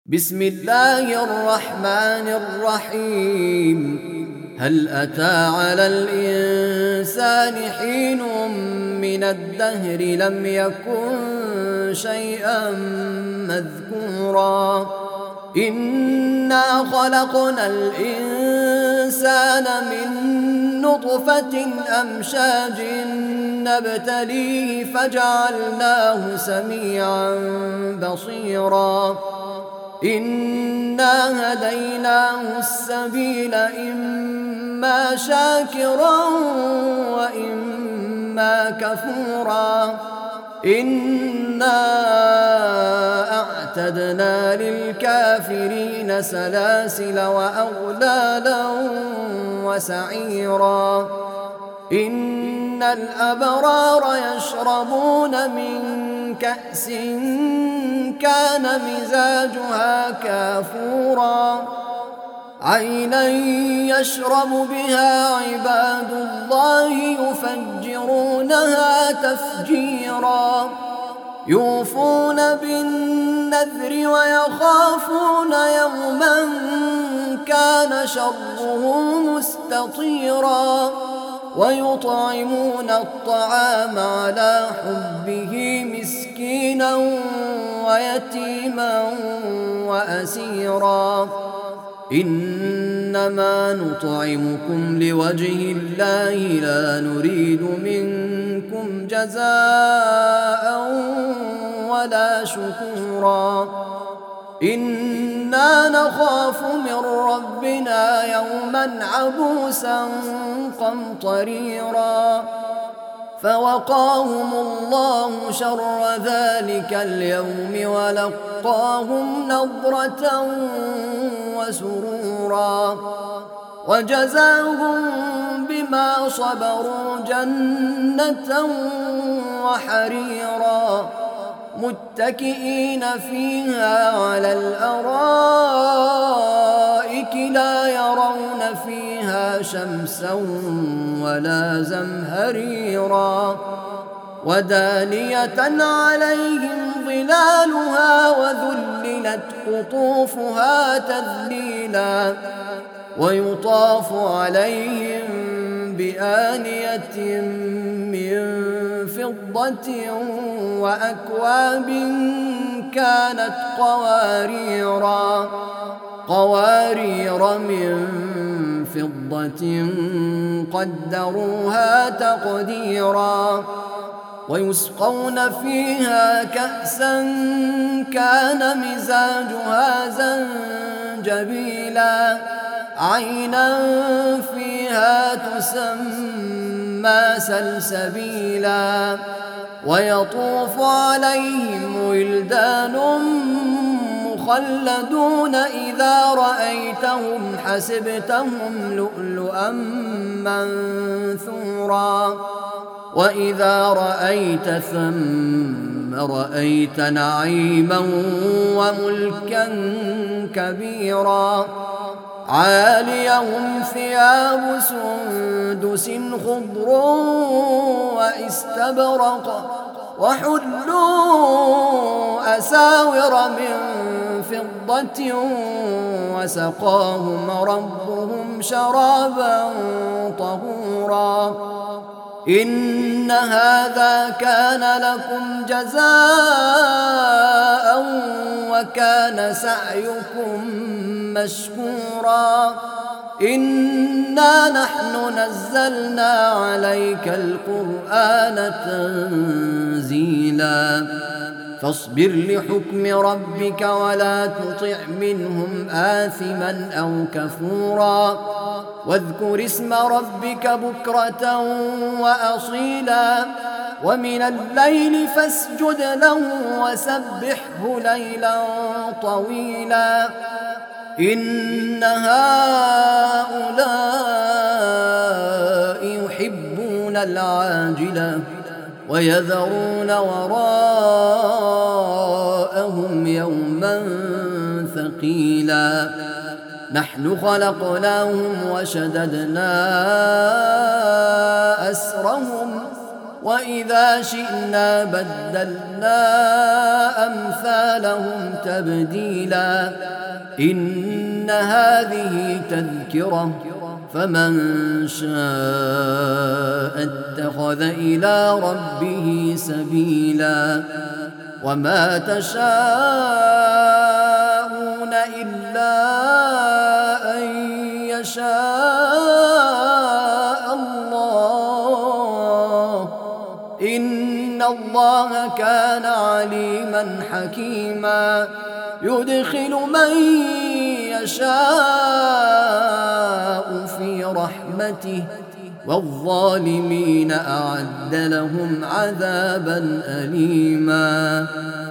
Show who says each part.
Speaker 1: بسم الله الرحمن الرحيم. هل أتى على الإنسان حين من الدهر لم يكن شيئا مذكورا إنا خلقنا الإنسان من نطفة أمشاج نبتليه فجعلناه سميعا بصيرا إنا هديناه السبيل إما شاكرا وإما كفورا إنا أعتدنا للكافرين سلاسل وأغلالا وسعيرا إن الأبرار يشربون من كأس كان مزاجها كافورا عينا يشرب بها عباد الله يفجرونها تفجيرا يوفون بالنذر ويخافون يوما كان شره مستطيرا ويطعمون الطعام على حبه مسكينا ويتيما وأسيرا إنما نطعمكم لوجه الله لا نريد منكم جزاء ولا شكورا إنا نخاف من ربنا يوما عبوسا قمطريرا فوقاهم الله شر ذلك اليوم ولقاهم نضرة وسرورا وجزاهم بما صبروا جنة وحريرا متكئين فيها على الأرائك لا يرون فيها شمسا ولا زمهريرا ودانية عليهم ظلالها وذللت قطوفها تذليلا ويطاف عليهم بآنية من فضة وأكواب كانت قوارير من فضة قدروها تقديرا ويسقون فيها كأسا كان مزاجها زنجبيلا عينا فيها تسمى سلسبيلا ويطوف عليهم ولدان مخلدون إذا رأيتهم حسبتهم لؤلؤا منثورا وإذا رأيت ثم رأيت نعيما وملكا كبيرا عاليهم ثياب سندس خضر واستبرق وحلوا أساور من فضة وسقاهم ربهم شرابا طهورا إن هذا كان لكم جزاء وكان سعيكم مشكورا إنا نحن نزلنا عليك القرآن تنزيلا فاصبر لحكم ربك ولا تطع منهم آثما أو كفورا واذكر اسم ربك بكرة وأصيلا ومن الليل فاسجد له وسبحه ليلا طويلا إن هؤلاء يحبون العاجلة ويذرون وراءهم يوما ثقيلا نحن خلقناهم وشددنا أسرهم وإذا شئنا بدلنا أمثالهم تبديلا إن هذه تذكرة فمن شاء اتخذ إلى ربه سبيلا وما تشاءون إلا أن يشاء الله إن الله كان عليما حكيما يدخل من يشاء في رحمته والظالمين أعد لهم عذابا أليما